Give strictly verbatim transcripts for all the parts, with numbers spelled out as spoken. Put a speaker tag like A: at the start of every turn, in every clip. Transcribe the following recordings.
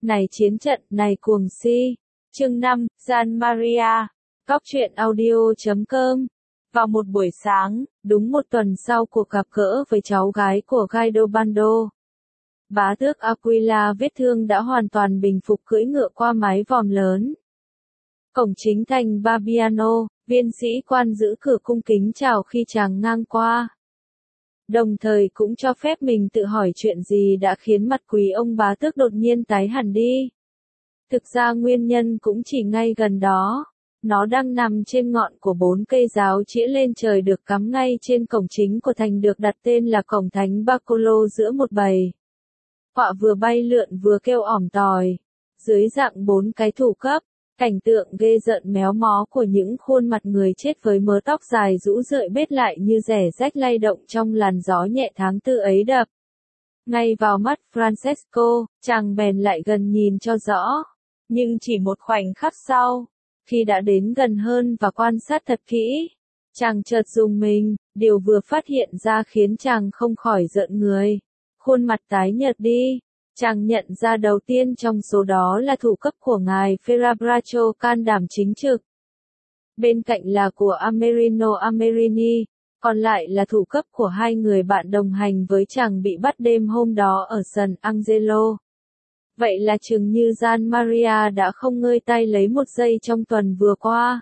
A: Này chiến trận, này cuồng si. Chương năm, Gian Maria. Cóc truyện audio chấm com. Vào một buổi sáng, đúng một tuần sau cuộc gặp gỡ với cháu gái của Gaidobando, bá tước Aquila vết thương đã hoàn toàn bình phục cưỡi ngựa qua mái vòm lớn. Cổng chính thành Barbiano, viên sĩ quan giữ cửa cung kính chào khi chàng ngang qua. Đồng thời cũng cho phép mình tự hỏi chuyện gì đã khiến mặt quý ông bá tước đột nhiên tái hẳn đi. Thực ra nguyên nhân cũng chỉ ngay gần đó. Nó đang nằm trên ngọn của bốn cây giáo chĩa lên trời được cắm ngay trên cổng chính của thành được đặt tên là cổng thánh Barcolo giữa một bầy quạ vừa bay lượn vừa kêu ỏm tòi. Dưới dạng bốn cái thủ cấp, cảnh tượng ghê rợn méo mó của những khuôn mặt người chết với mớ tóc dài rũ rượi bết lại như rẻ rách lay động trong làn gió nhẹ tháng tư ấy đập ngay vào mắt Francesco. Chàng bèn lại gần nhìn cho rõ. Nhưng chỉ một khoảnh khắc sau, khi đã đến gần hơn và quan sát thật kỹ, chàng chợt rùng mình. Điều vừa phát hiện ra khiến chàng không khỏi rợn người. Khuôn mặt tái nhợt đi. Chàng nhận ra đầu tiên trong số đó là thủ cấp của ngài Ferrabracho can đảm chính trực. Bên cạnh là của Amerino Amerini, còn lại là thủ cấp của hai người bạn đồng hành với chàng bị bắt đêm hôm đó ở San Angelo. Vậy là chừng như Gian Maria đã không ngơi tay lấy một giây trong tuần vừa qua.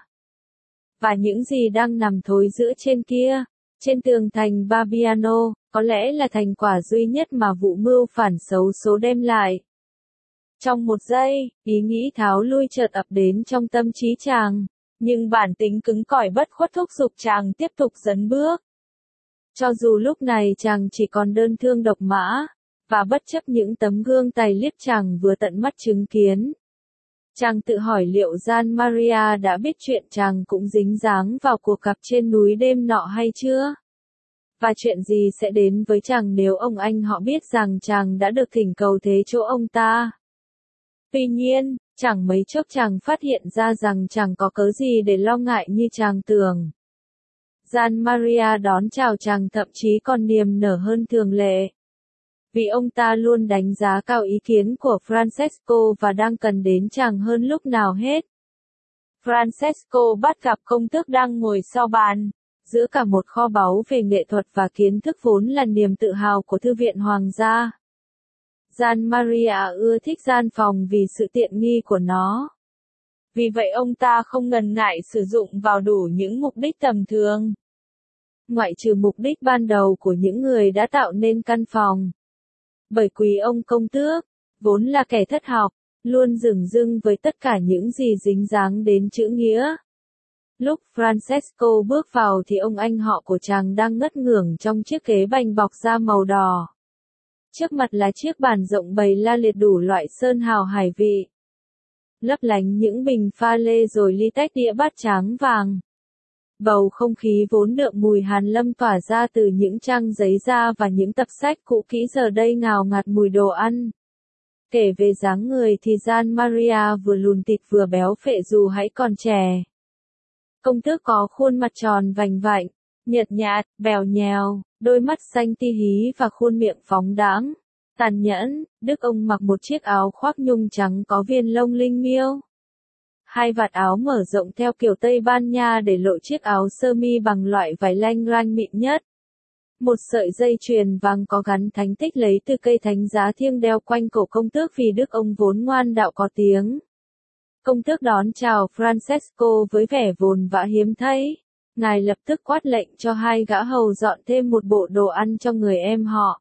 A: Và những gì đang nằm thối rữa trên kia, trên tường thành Barbiano, có lẽ là thành quả duy nhất mà vụ mưu phản xấu số đem lại. Trong một giây, ý nghĩ tháo lui chợt ập đến trong tâm trí chàng, nhưng bản tính cứng cỏi bất khuất thúc giục chàng tiếp tục dấn bước. Cho dù lúc này chàng chỉ còn đơn thương độc mã, và bất chấp những tấm gương tài liếc chàng vừa tận mắt chứng kiến, chàng tự hỏi liệu Gian Maria đã biết chuyện chàng cũng dính dáng vào cuộc gặp trên núi đêm nọ hay chưa? Và chuyện gì sẽ đến với chàng nếu ông anh họ biết rằng chàng đã được thỉnh cầu thế chỗ ông ta? Tuy nhiên, chẳng mấy chốc chàng phát hiện ra rằng chẳng có cớ gì để lo ngại như chàng tưởng. Gian Maria đón chào chàng thậm chí còn niềm nở hơn thường lệ. Vì ông ta luôn đánh giá cao ý kiến của Francesco và đang cần đến chàng hơn lúc nào hết. Francesco bắt gặp công tước đang ngồi sau bàn, giữa cả một kho báu về nghệ thuật và kiến thức vốn là niềm tự hào của thư viện hoàng gia. Gian Maria ưa thích gian phòng vì sự tiện nghi của nó. Vì vậy ông ta không ngần ngại sử dụng vào đủ những mục đích tầm thường. Ngoại trừ mục đích ban đầu của những người đã tạo nên căn phòng. Bởi quý ông công tước, vốn là kẻ thất học, luôn dửng dưng với tất cả những gì dính dáng đến chữ nghĩa. Lúc Francesco bước vào thì ông anh họ của chàng đang ngất ngưởng trong chiếc ghế bành bọc da màu đỏ. Trước mặt là chiếc bàn rộng bày la liệt đủ loại sơn hào hải vị. Lấp lánh những bình pha lê rồi ly tách đĩa bát tráng vàng. Bầu không khí vốn đượm mùi hàn lâm tỏa ra từ những trang giấy da và những tập sách cũ kỹ giờ đây ngào ngạt mùi đồ ăn. Kể về dáng người thì Gian Maria vừa lùn thịt vừa béo phệ dù hãy còn trẻ. Công tước có khuôn mặt tròn vành vạnh, nhợt nhạt, bèo nhèo, đôi mắt xanh ti hí và khuôn miệng phóng đãng, tàn nhẫn. Đức ông mặc một chiếc áo khoác nhung trắng có viền lông linh miêu. Hai vạt áo mở rộng theo kiểu Tây Ban Nha để lộ chiếc áo sơ mi bằng loại vải lanh ranh mịn nhất. Một sợi dây chuyền vàng có gắn thánh tích lấy từ cây thánh giá thiêng đeo quanh cổ công tước vì đức ông vốn ngoan đạo có tiếng. Công tước đón chào Francesco với vẻ vồn vã hiếm thấy. Ngài lập tức quát lệnh cho hai gã hầu dọn thêm một bộ đồ ăn cho người em họ.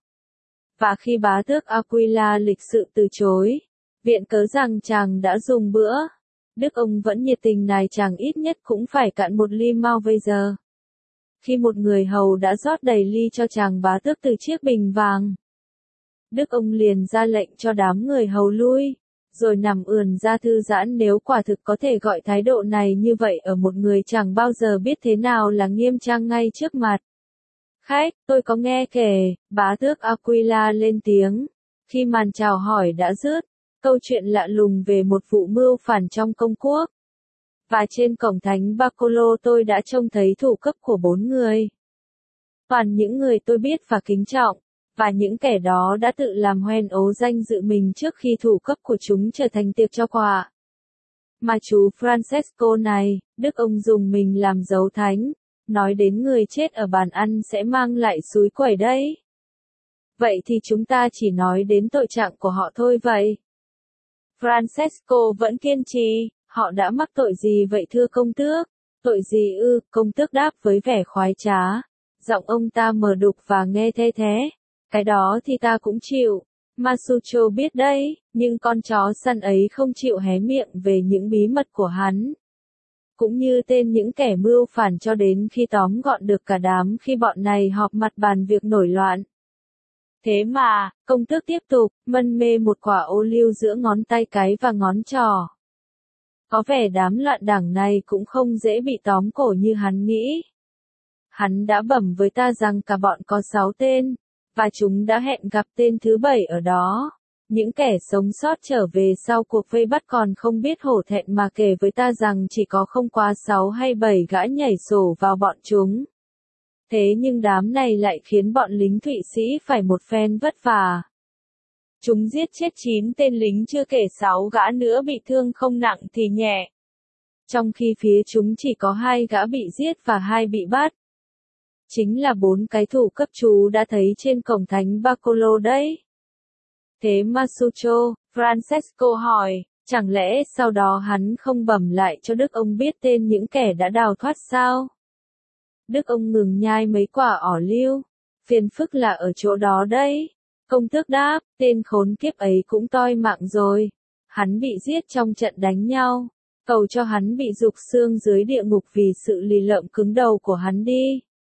A: Và khi bá tước Aquila lịch sự từ chối, viện cớ rằng chàng đã dùng bữa, đức ông vẫn nhiệt tình này chàng ít nhất cũng phải cạn một ly mau bây giờ. Khi một người hầu đã rót đầy ly cho chàng bá tước từ chiếc bình vàng, đức ông liền ra lệnh cho đám người hầu lui, rồi nằm ườn ra thư giãn nếu quả thực có thể gọi thái độ này như vậy ở một người chẳng bao giờ biết thế nào là nghiêm trang ngay trước mặt. Khách, tôi có nghe kể, bá tước Aquila lên tiếng, khi màn chào hỏi đã dứt, câu chuyện lạ lùng về một vụ mưu phản trong công quốc. Và trên cổng thánh Barcolo tôi đã trông thấy thủ cấp của bốn người. Toàn những người tôi biết và kính trọng, và những kẻ đó đã tự làm hoen ố danh dự mình trước khi thủ cấp của chúng trở thành tiệc cho quà. Mà chú Francesco này, Đức ông dùng mình làm dấu thánh, nói đến người chết ở bàn ăn sẽ mang lại súi quẩy đấy. Vậy thì chúng ta chỉ nói đến tội trạng của họ thôi vậy. Francesco vẫn kiên trì, họ đã mắc tội gì vậy thưa công tước? Tội gì ư? Công tước đáp với vẻ khoái trá. Giọng ông ta mờ đục và nghe the thế. Cái đó thì ta cũng chịu. Masucho biết đấy, nhưng con chó săn ấy không chịu hé miệng về những bí mật của hắn. Cũng như tên những kẻ mưu phản cho đến khi tóm gọn được cả đám khi bọn này họp mặt bàn việc nổi loạn. Thế mà, công tước tiếp tục, mân mê một quả ô liu giữa ngón tay cái và ngón trỏ. Có vẻ đám loạn đảng này cũng không dễ bị tóm cổ như hắn nghĩ. Hắn đã bẩm với ta rằng cả bọn có sáu tên, và chúng đã hẹn gặp tên thứ bảy ở đó. Những kẻ sống sót trở về sau cuộc vây bắt còn không biết hổ thẹn mà kể với ta rằng chỉ có không quá sáu hay bảy gã nhảy sổ vào bọn chúng. Thế nhưng đám này lại khiến bọn lính Thụy Sĩ phải một phen vất vả. Chúng giết chết chín tên lính chưa kể sáu gã nữa bị thương không nặng thì nhẹ. Trong khi phía chúng chỉ có hai gã bị giết và hai bị bắt. Chính là bốn cái thủ cấp chú đã thấy trên cổng thánh Barcolo đấy. Thế Masucho, Francesco hỏi, chẳng lẽ sau đó hắn không bẩm lại cho Đức ông biết tên những kẻ đã đào thoát sao? Đức ông ngừng nhai mấy quả ỏ liu. Phiền phức là ở chỗ đó đấy. Công tước đáp, tên khốn kiếp ấy cũng toi mạng rồi. Hắn bị giết trong trận đánh nhau. Cầu cho hắn bị rục xương dưới địa ngục vì sự lì lợm cứng đầu của hắn đi.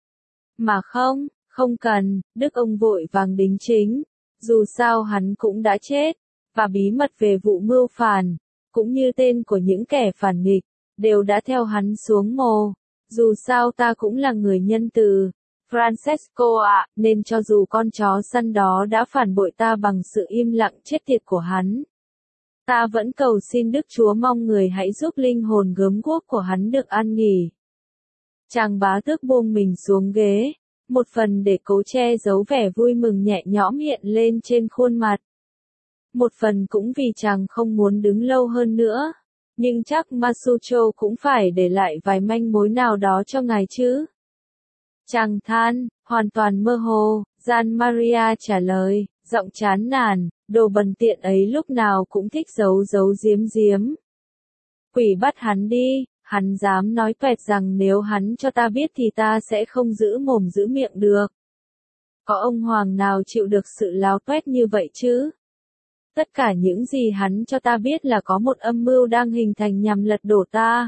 A: Mà không, không cần, Đức ông vội vàng đính chính. Dù sao hắn cũng đã chết, và bí mật về vụ mưu phản, cũng như tên của những kẻ phản nghịch, đều đã theo hắn xuống mồ. Dù sao ta cũng là người nhân từ, Francesco ạ, nên cho dù con chó săn đó đã phản bội ta bằng sự im lặng chết tiệt của hắn, ta vẫn cầu xin Đức Chúa mong người hãy giúp linh hồn gớm guốc của hắn được an nghỉ. Chàng bá tước buông mình xuống ghế, một phần để cố che giấu vẻ vui mừng nhẹ nhõm hiện lên trên khuôn mặt. Một phần cũng vì chàng không muốn đứng lâu hơn nữa. Nhưng chắc Masucho cũng phải để lại vài manh mối nào đó cho ngài chứ. Chàng than, hoàn toàn mơ hồ, Gian Maria trả lời, giọng chán nản, đồ bần tiện ấy lúc nào cũng thích giấu giấu giếm giếm. Quỷ bắt hắn đi, hắn dám nói toẹt rằng nếu hắn cho ta biết thì ta sẽ không giữ mồm giữ miệng được. Có ông hoàng nào chịu được sự láo toét như vậy chứ? Tất cả những gì hắn cho ta biết là có một âm mưu đang hình thành nhằm lật đổ ta.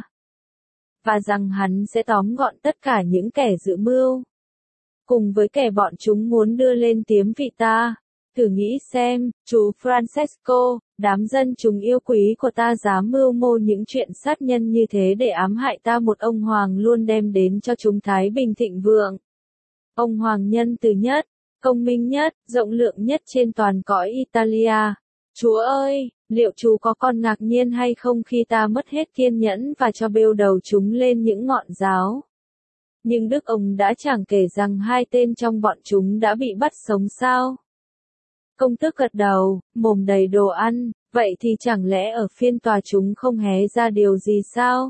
A: Và rằng hắn sẽ tóm gọn tất cả những kẻ dự mưu. Cùng với kẻ bọn chúng muốn đưa lên tiếm vị ta. Thử nghĩ xem, chú Francesco, đám dân chúng yêu quý của ta dám mưu mô những chuyện sát nhân như thế để ám hại ta, một ông hoàng luôn đem đến cho chúng thái bình thịnh vượng. Ông hoàng nhân từ nhất, công minh nhất, rộng lượng nhất trên toàn cõi Italia. Chúa ơi, liệu chú có còn ngạc nhiên hay không khi ta mất hết kiên nhẫn và cho bêu đầu chúng lên những ngọn giáo? Nhưng Đức ông đã chẳng kể rằng hai tên trong bọn chúng đã bị bắt sống sao? Công tước gật đầu, mồm đầy đồ ăn, vậy thì chẳng lẽ ở phiên tòa chúng không hé ra điều gì sao?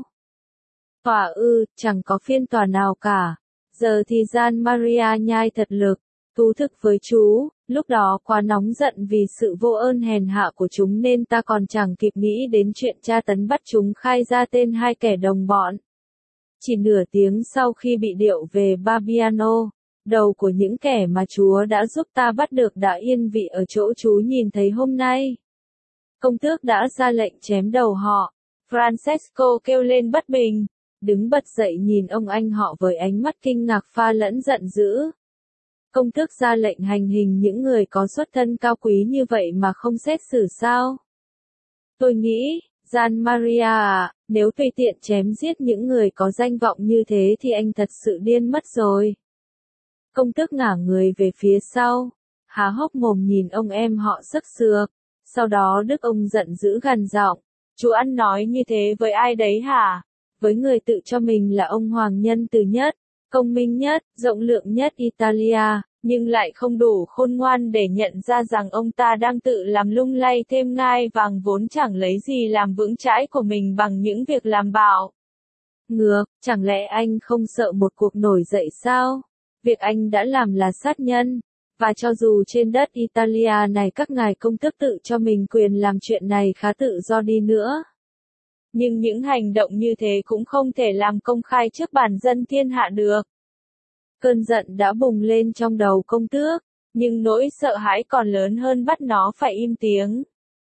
A: Tòa ư, chẳng có phiên tòa nào cả. Giờ thì Gian Maria nhai thật lực, thú thực với chú, lúc đó quá nóng giận vì sự vô ơn hèn hạ của chúng nên ta còn chẳng kịp nghĩ đến chuyện tra tấn bắt chúng khai ra tên hai kẻ đồng bọn. Chỉ nửa tiếng sau khi bị điệu về Barbiano, đầu của những kẻ mà Chúa đã giúp ta bắt được đã yên vị ở chỗ chú nhìn thấy hôm nay. Công tước đã ra lệnh chém đầu họ. Francesco kêu lên bất bình, đứng bật dậy nhìn ông anh họ với ánh mắt kinh ngạc pha lẫn giận dữ. Công tước ra lệnh hành hình những người có xuất thân cao quý như vậy mà không xét xử sao? Tôi nghĩ, Gian Maria à, nếu tùy tiện chém giết những người có danh vọng như thế thì anh thật sự điên mất rồi. Công tước ngả người về phía sau, há hốc mồm nhìn ông em họ sức sược. Sau đó Đức ông giận dữ gằn giọng, chú ăn nói như thế với ai đấy hả? Với người tự cho mình là ông hoàng nhân từ nhất, công minh nhất, rộng lượng nhất Italia, nhưng lại không đủ khôn ngoan để nhận ra rằng ông ta đang tự làm lung lay thêm ngai vàng vốn chẳng lấy gì làm vững chãi của mình bằng những việc làm bạo. Ngược, chẳng lẽ anh không sợ một cuộc nổi dậy sao? Việc anh đã làm là sát nhân. Và cho dù trên đất Italia này các ngài công tước tự cho mình quyền làm chuyện này khá tự do đi nữa, nhưng những hành động như thế cũng không thể làm công khai trước bản dân thiên hạ được. Cơn giận đã bùng lên trong đầu công tước, nhưng nỗi sợ hãi còn lớn hơn bắt nó phải im tiếng.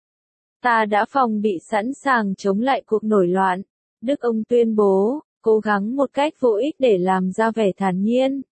A: Ta đã phòng bị sẵn sàng chống lại cuộc nổi loạn, Đức ông tuyên bố, cố gắng một cách vô ích để làm ra vẻ thản nhiên.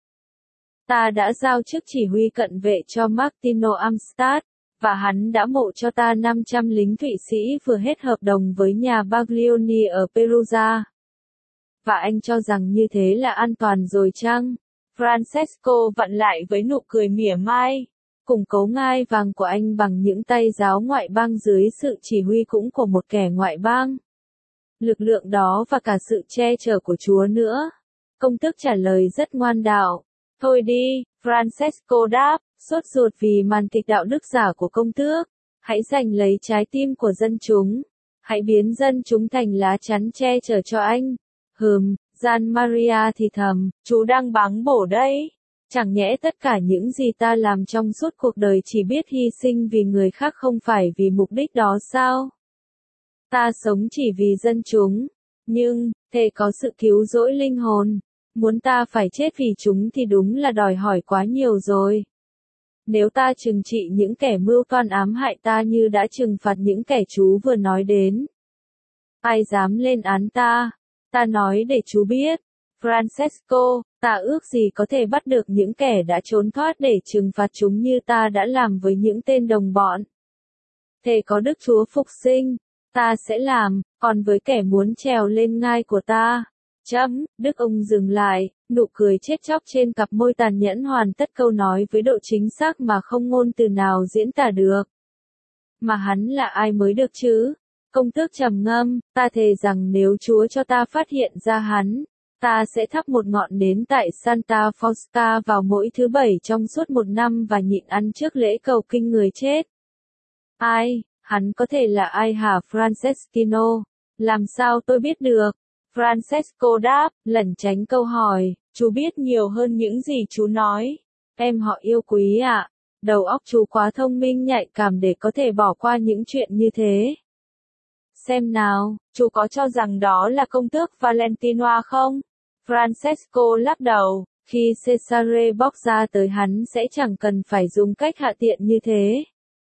A: Ta đã giao chức chỉ huy cận vệ cho Martino Amstadt, và hắn đã mộ cho ta năm trăm lính Thụy Sĩ vừa hết hợp đồng với nhà Baglioni ở Perugia. Và anh cho rằng như thế là an toàn rồi chăng? Francesco vặn lại với nụ cười mỉa mai, củng cố ngai vàng của anh bằng những tay giáo ngoại bang dưới sự chỉ huy cũng của một kẻ ngoại bang. Lực lượng đó và cả sự che chở của Chúa nữa. Công tước trả lời rất ngoan đạo. Thôi đi, Francesco đáp, sốt ruột vì màn kịch đạo đức giả của công tước. Hãy giành lấy trái tim của dân chúng. Hãy biến dân chúng thành lá chắn che chở cho anh. Hừm, Gian Maria thì thầm, chú đang báng bổ đấy. Chẳng nhẽ tất cả những gì ta làm trong suốt cuộc đời chỉ biết hy sinh vì người khác không phải vì mục đích đó sao? Ta sống chỉ vì dân chúng. Nhưng, thề có sự cứu rỗi linh hồn. Muốn ta phải chết vì chúng thì đúng là đòi hỏi quá nhiều rồi. Nếu ta trừng trị những kẻ mưu toan ám hại ta như đã trừng phạt những kẻ chú vừa nói đến, ai dám lên án ta? Ta nói để chú biết, Francesco, ta ước gì có thể bắt được những kẻ đã trốn thoát để trừng phạt chúng như ta đã làm với những tên đồng bọn. Thề có Đức Chúa phục sinh, ta sẽ làm, còn với kẻ muốn trèo lên ngai của ta. Chấm, Đức ông dừng lại, nụ cười chết chóc trên cặp môi tàn nhẫn hoàn tất câu nói với độ chính xác mà không ngôn từ nào diễn tả được. Mà hắn là ai mới được chứ? Công tước trầm ngâm, ta thề rằng nếu Chúa cho ta phát hiện ra hắn, ta sẽ thắp một ngọn nến tại Santa Fausta vào mỗi thứ bảy trong suốt một năm và nhịn ăn trước lễ cầu kinh người chết. Ai, hắn có thể là ai hả Franceschino? Làm sao tôi biết được? Francesco đáp, lẩn tránh câu hỏi, chú biết nhiều hơn những gì chú nói. Em họ yêu quý ạ, à, đầu óc chú quá thông minh nhạy cảm để có thể bỏ qua những chuyện như thế. Xem nào, chú có cho rằng đó là công tước Valentinoa không? Francesco lắc đầu, khi Cesare Borgia tới hắn sẽ chẳng cần phải dùng cách hạ tiện như thế.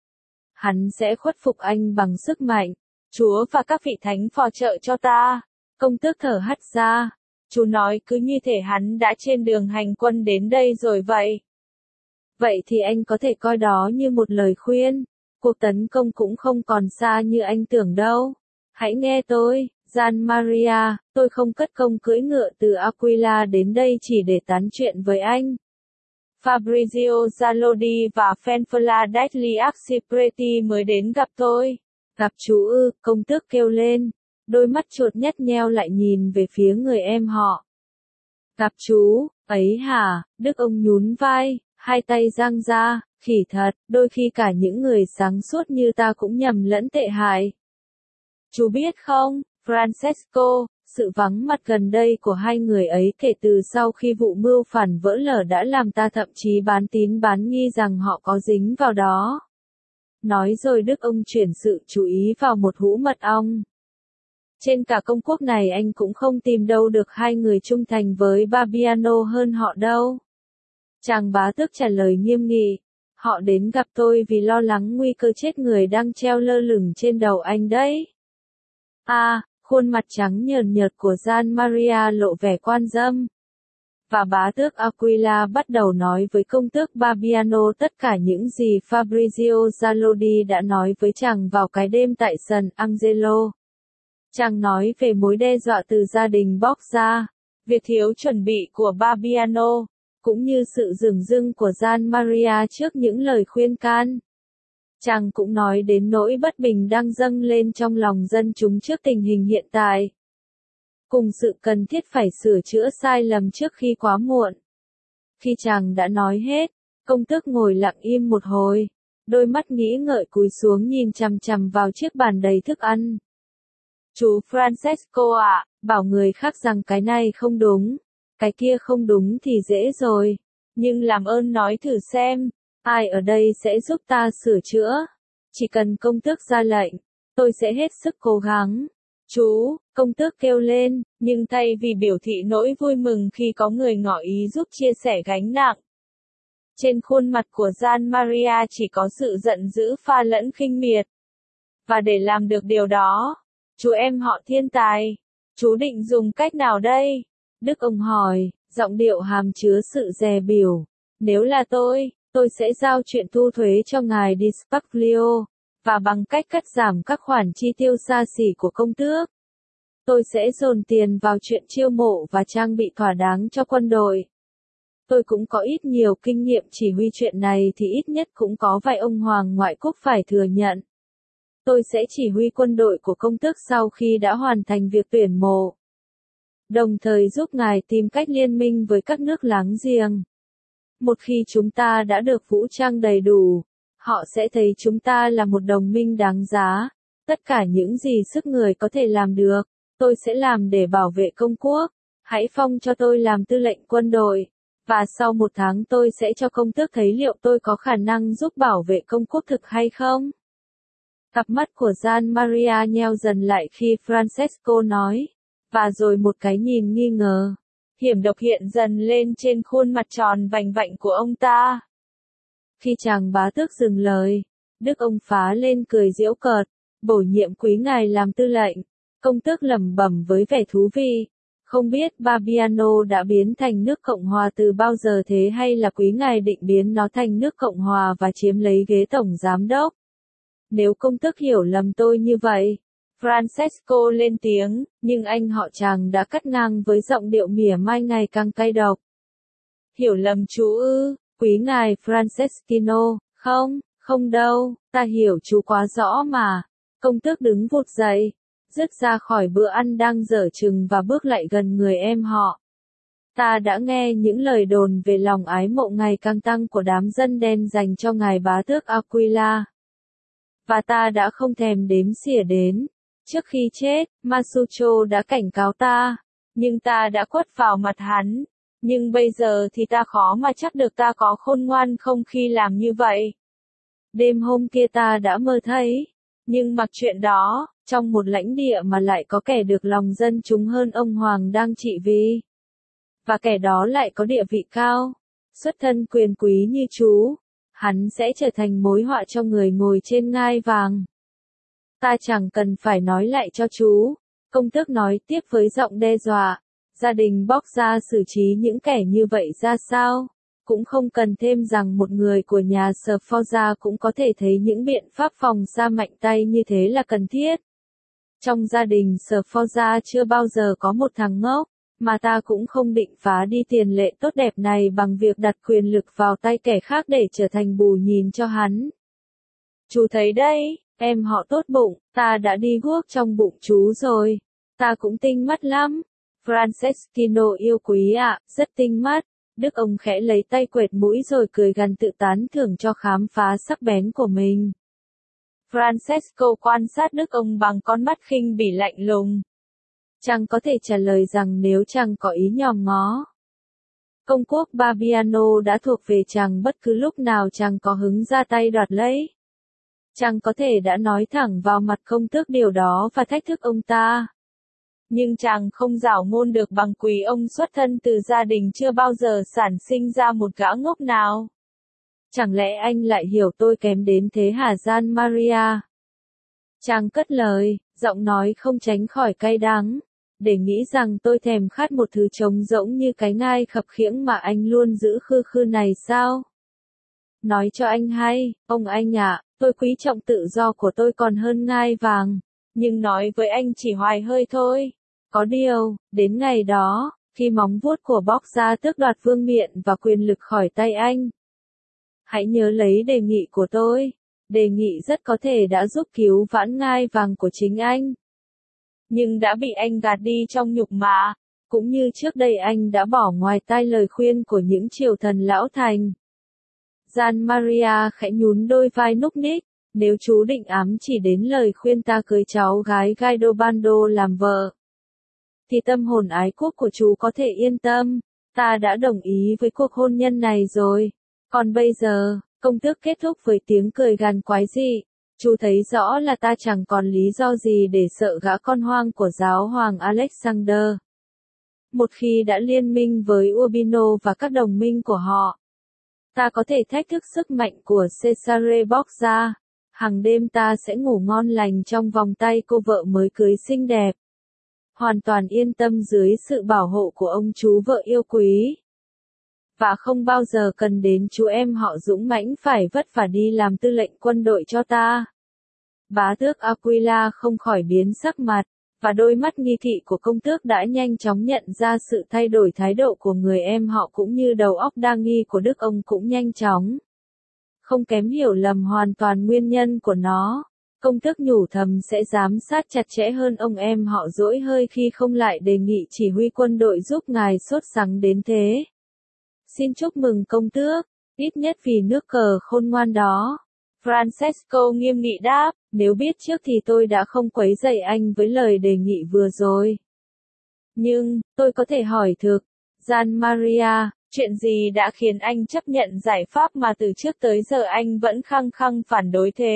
A: Hắn sẽ khuất phục anh bằng sức mạnh. Chúa và các vị thánh phò trợ cho ta. Công tước thở hắt ra. Chú nói cứ như thể hắn đã trên đường hành quân đến đây rồi vậy. Vậy thì anh có thể coi đó như một lời khuyên. Cuộc tấn công cũng không còn xa như anh tưởng đâu. Hãy nghe tôi, Gian Maria, tôi không cất công cưỡi ngựa từ Aquila đến đây chỉ để tán chuyện với anh. Fabrizio Zalodi và Fenfola degli Arcipreti mới đến gặp tôi. Gặp chú ư, công tước kêu lên. Đôi mắt chuột nhắt nheo lại nhìn về phía người em họ. Gặp chú, ấy hả, Đức ông nhún vai, hai tay giang ra, khỉ thật, đôi khi cả những người sáng suốt như ta cũng nhầm lẫn tệ hại. Chú biết không, Francesco, sự vắng mặt gần đây của hai người ấy kể từ sau khi vụ mưu phản vỡ lở đã làm ta thậm chí bán tín bán nghi rằng họ có dính vào đó. Nói rồi Đức ông chuyển sự chú ý vào một hũ mật ong. Trên cả công quốc này anh cũng không tìm đâu được hai người trung thành với Barbiano hơn họ đâu. Chàng bá tước trả lời nghiêm nghị. Họ đến gặp tôi vì lo lắng nguy cơ chết người đang treo lơ lửng trên đầu anh đấy. À, khuôn mặt trắng nhờn nhợt của Gian Maria lộ vẻ quan dâm. Và bá tước Aquila bắt đầu nói với công tước Barbiano tất cả những gì Fabrizio Zalodi đã nói với chàng vào cái đêm tại San Angelo. Chàng nói về mối đe dọa từ gia đình Borgia, việc thiếu chuẩn bị của Barbiano, cũng như sự dửng dưng của Gian Maria trước những lời khuyên can. Chàng cũng nói đến nỗi bất bình đang dâng lên trong lòng dân chúng trước tình hình hiện tại. Cùng sự cần thiết phải sửa chữa sai lầm trước khi quá muộn. Khi chàng đã nói hết, Công tước ngồi lặng im một hồi, đôi mắt nghĩ ngợi cúi xuống nhìn chằm chằm vào chiếc bàn đầy thức ăn. Chú Francesco ạ, bảo người khác rằng cái này không đúng, cái kia không đúng thì dễ rồi, nhưng làm ơn nói thử xem, ai ở đây sẽ giúp ta sửa chữa. Chỉ cần công tước ra lệnh, tôi sẽ hết sức cố gắng. Chú, công tước kêu lên, nhưng thay vì biểu thị nỗi vui mừng khi có người ngỏ ý giúp chia sẻ gánh nặng, trên khuôn mặt của Gian Maria chỉ có sự giận dữ pha lẫn khinh miệt. Và để làm được điều đó, chú em họ thiên tài, chú định dùng cách nào đây? Đức ông hỏi, giọng điệu hàm chứa sự dè bỉu. Nếu là tôi, tôi sẽ giao chuyện thu thuế cho ngài Di Spaglio, và bằng cách cắt giảm các khoản chi tiêu xa xỉ của công tước. Tôi sẽ dồn tiền vào chuyện chiêu mộ và trang bị thỏa đáng cho quân đội. Tôi cũng có ít nhiều kinh nghiệm chỉ huy chuyện này thì ít nhất cũng có vài ông hoàng ngoại quốc phải thừa nhận. Tôi sẽ chỉ huy quân đội của công tước sau khi đã hoàn thành việc tuyển mộ. Đồng thời giúp ngài tìm cách liên minh với các nước láng giềng. Một khi chúng ta đã được vũ trang đầy đủ, họ sẽ thấy chúng ta là một đồng minh đáng giá. Tất cả những gì sức người có thể làm được, tôi sẽ làm để bảo vệ công quốc. Hãy phong cho tôi làm tư lệnh quân đội. Và sau một tháng tôi sẽ cho công tước thấy liệu tôi có khả năng giúp bảo vệ công quốc thực hay không. Cặp mắt của Gian Maria nheo dần lại khi Francesco nói. Và rồi một cái nhìn nghi ngờ, hiểm độc hiện dần lên trên khuôn mặt tròn vành vạnh của ông ta. Khi chàng bá tước dừng lời, Đức ông phá lên cười giễu cợt, bổ nhiệm quý ngài làm tư lệnh. Công tước lẩm bẩm với vẻ thú vị. Không biết Barbiano đã biến thành nước Cộng hòa từ bao giờ thế hay là quý ngài định biến nó thành nước Cộng hòa và chiếm lấy ghế tổng giám đốc. Nếu công tước hiểu lầm tôi như vậy, Francesco lên tiếng, nhưng anh họ chàng đã cắt ngang với giọng điệu mỉa mai ngày càng cay độc. Hiểu lầm chú ư, quý ngài Franceschino, không, không đâu, ta hiểu chú quá rõ mà. Công tước đứng vụt dậy, dứt ra khỏi bữa ăn đang dở chừng và bước lại gần người em họ. Ta đã nghe những lời đồn về lòng ái mộ ngày càng tăng của đám dân đen dành cho ngài bá tước Aquila. Và ta đã không thèm đếm xỉa đến. Trước khi chết, Masucho đã cảnh cáo ta, nhưng ta đã quất vào mặt hắn. Nhưng bây giờ thì ta khó mà chắc được ta có khôn ngoan không khi làm như vậy. Đêm hôm kia ta đã mơ thấy, nhưng mặc chuyện đó, trong một lãnh địa mà lại có kẻ được lòng dân chúng hơn ông Hoàng đang trị vì. Và kẻ đó lại có địa vị cao, xuất thân quyền quý như chú, hắn sẽ trở thành mối họa cho người ngồi trên ngai vàng. Ta chẳng cần phải nói lại cho chú, công tước nói tiếp với giọng đe dọa, gia đình bóc ra xử trí những kẻ như vậy ra sao, cũng không cần thêm rằng một người của nhà Sforza cũng có thể thấy những biện pháp phòng xa mạnh tay như thế là cần thiết. Trong gia đình Sforza chưa bao giờ có một thằng ngốc, mà ta cũng không định phá đi tiền lệ tốt đẹp này bằng việc đặt quyền lực vào tay kẻ khác để trở thành bù nhìn cho hắn. Chú thấy đấy. Em họ tốt bụng, ta đã đi guốc trong bụng chú rồi. Ta cũng tinh mắt lắm. Franceschino yêu quý ạ, à, rất tinh mắt. Đức ông khẽ lấy tay quệt mũi rồi cười gằn tự tán thưởng cho khám phá sắc bén của mình. Francesco quan sát Đức ông bằng con mắt khinh bỉ lạnh lùng. Chàng có thể trả lời rằng nếu chàng có ý nhòm ngó. Công quốc Barbiano đã thuộc về chàng bất cứ lúc nào chàng có hứng ra tay đoạt lấy. Chàng có thể đã nói thẳng vào mặt công tước điều đó và thách thức ông ta. Nhưng chàng không giảo ngôn được bằng quý ông xuất thân từ gia đình chưa bao giờ sản sinh ra một gã ngốc nào. Chẳng lẽ anh lại hiểu tôi kém đến thế hả Gian Maria? Chàng cất lời, giọng nói không tránh khỏi cay đắng. Để nghĩ rằng tôi thèm khát một thứ trống rỗng như cái ngai khập khiễng mà anh luôn giữ khư khư này sao? Nói cho anh hay, ông anh ạ, tôi quý trọng tự do của tôi còn hơn ngai vàng. Nhưng nói với anh chỉ hoài hơi thôi. Có điều, đến ngày đó, khi móng vuốt của bóc ra tước đoạt vương miện và quyền lực khỏi tay anh. Hãy nhớ lấy đề nghị của tôi. Đề nghị rất có thể đã giúp cứu vãn ngai vàng của chính anh. Nhưng đã bị anh gạt đi trong nhục mạ, cũng như trước đây anh đã bỏ ngoài tai lời khuyên của những triều thần lão thành. Gian Maria khẽ nhún đôi vai núc ních, nếu chú định ám chỉ đến lời khuyên ta cưới cháu gái Gaidobando làm vợ, thì tâm hồn ái quốc của chú có thể yên tâm, ta đã đồng ý với cuộc hôn nhân này rồi. Còn bây giờ, công tước kết thúc với tiếng cười gằn quái dị, chú thấy rõ là ta chẳng còn lý do gì để sợ gã con hoang của giáo hoàng Alexander. Một khi đã liên minh với Urbino và các đồng minh của họ, ta có thể thách thức sức mạnh của Cesare Borgia. Hàng đêm ta sẽ ngủ ngon lành trong vòng tay cô vợ mới cưới xinh đẹp, hoàn toàn yên tâm dưới sự bảo hộ của ông chú vợ yêu quý. Và không bao giờ cần đến chú em họ dũng mãnh phải vất vả đi làm tư lệnh quân đội cho ta. Bá tước Aquila không khỏi biến sắc mặt, và đôi mắt nghi thị của công tước đã nhanh chóng nhận ra sự thay đổi thái độ của người em họ cũng như đầu óc đa nghi của đức ông cũng nhanh chóng. Không kém hiểu lầm hoàn toàn nguyên nhân của nó. Công tước nhủ thầm sẽ giám sát chặt chẽ hơn ông em họ dỗi hơi khi không lại đề nghị chỉ huy quân đội giúp ngài sốt sắng đến thế. Xin chúc mừng công tước, ít nhất vì nước cờ khôn ngoan đó. Francesco nghiêm nghị đáp, nếu biết trước thì tôi đã không quấy rầy anh với lời đề nghị vừa rồi. Nhưng, tôi có thể hỏi thực, Gian Maria, chuyện gì đã khiến anh chấp nhận giải pháp mà từ trước tới giờ anh vẫn khăng khăng phản đối thế?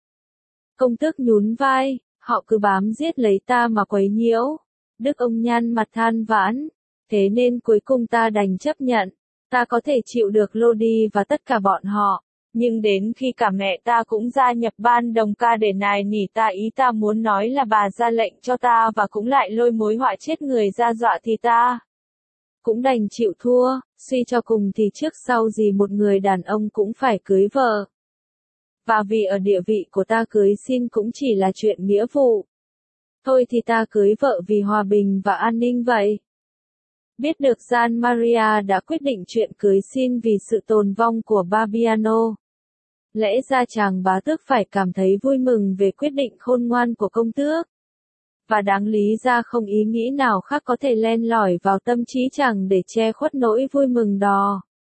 A: Công tước nhún vai, họ cứ bám giết lấy ta mà quấy nhiễu. Đức ông nhăn mặt than vãn, thế nên cuối cùng ta đành chấp nhận. Ta có thể chịu được Lodi và tất cả bọn họ, nhưng đến khi cả mẹ ta cũng gia nhập ban đồng ca để nài nỉ ta, ý ta muốn nói là bà ra lệnh cho ta và cũng lại lôi mối họa chết người ra dọa thì ta cũng đành chịu thua, suy cho cùng thì trước sau gì một người đàn ông cũng phải cưới vợ. Và vì ở địa vị của ta cưới xin cũng chỉ là chuyện nghĩa vụ. Thôi thì ta cưới vợ vì hòa bình và an ninh vậy. Biết được Gian Maria đã quyết định chuyện cưới xin vì sự tồn vong của Barbiano. Lẽ ra chàng bá tước phải cảm thấy vui mừng về quyết định khôn ngoan của công tước. Và đáng lý ra không ý nghĩ nào khác có thể len lỏi vào tâm trí chàng để che khuất nỗi vui mừng đó.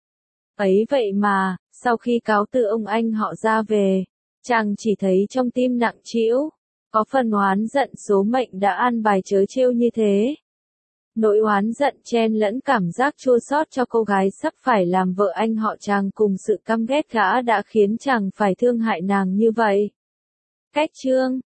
A: Ấy vậy mà, sau khi cáo từ ông anh họ ra về, chàng chỉ thấy trong tim nặng trĩu, có phần oán giận số mệnh đã an bài trớ trêu như thế. Nỗi oán giận chen lẫn cảm giác chua xót cho cô gái sắp phải làm vợ anh họ chàng cùng sự căm ghét gã đã khiến chàng phải thương hại nàng như vậy. Cách chương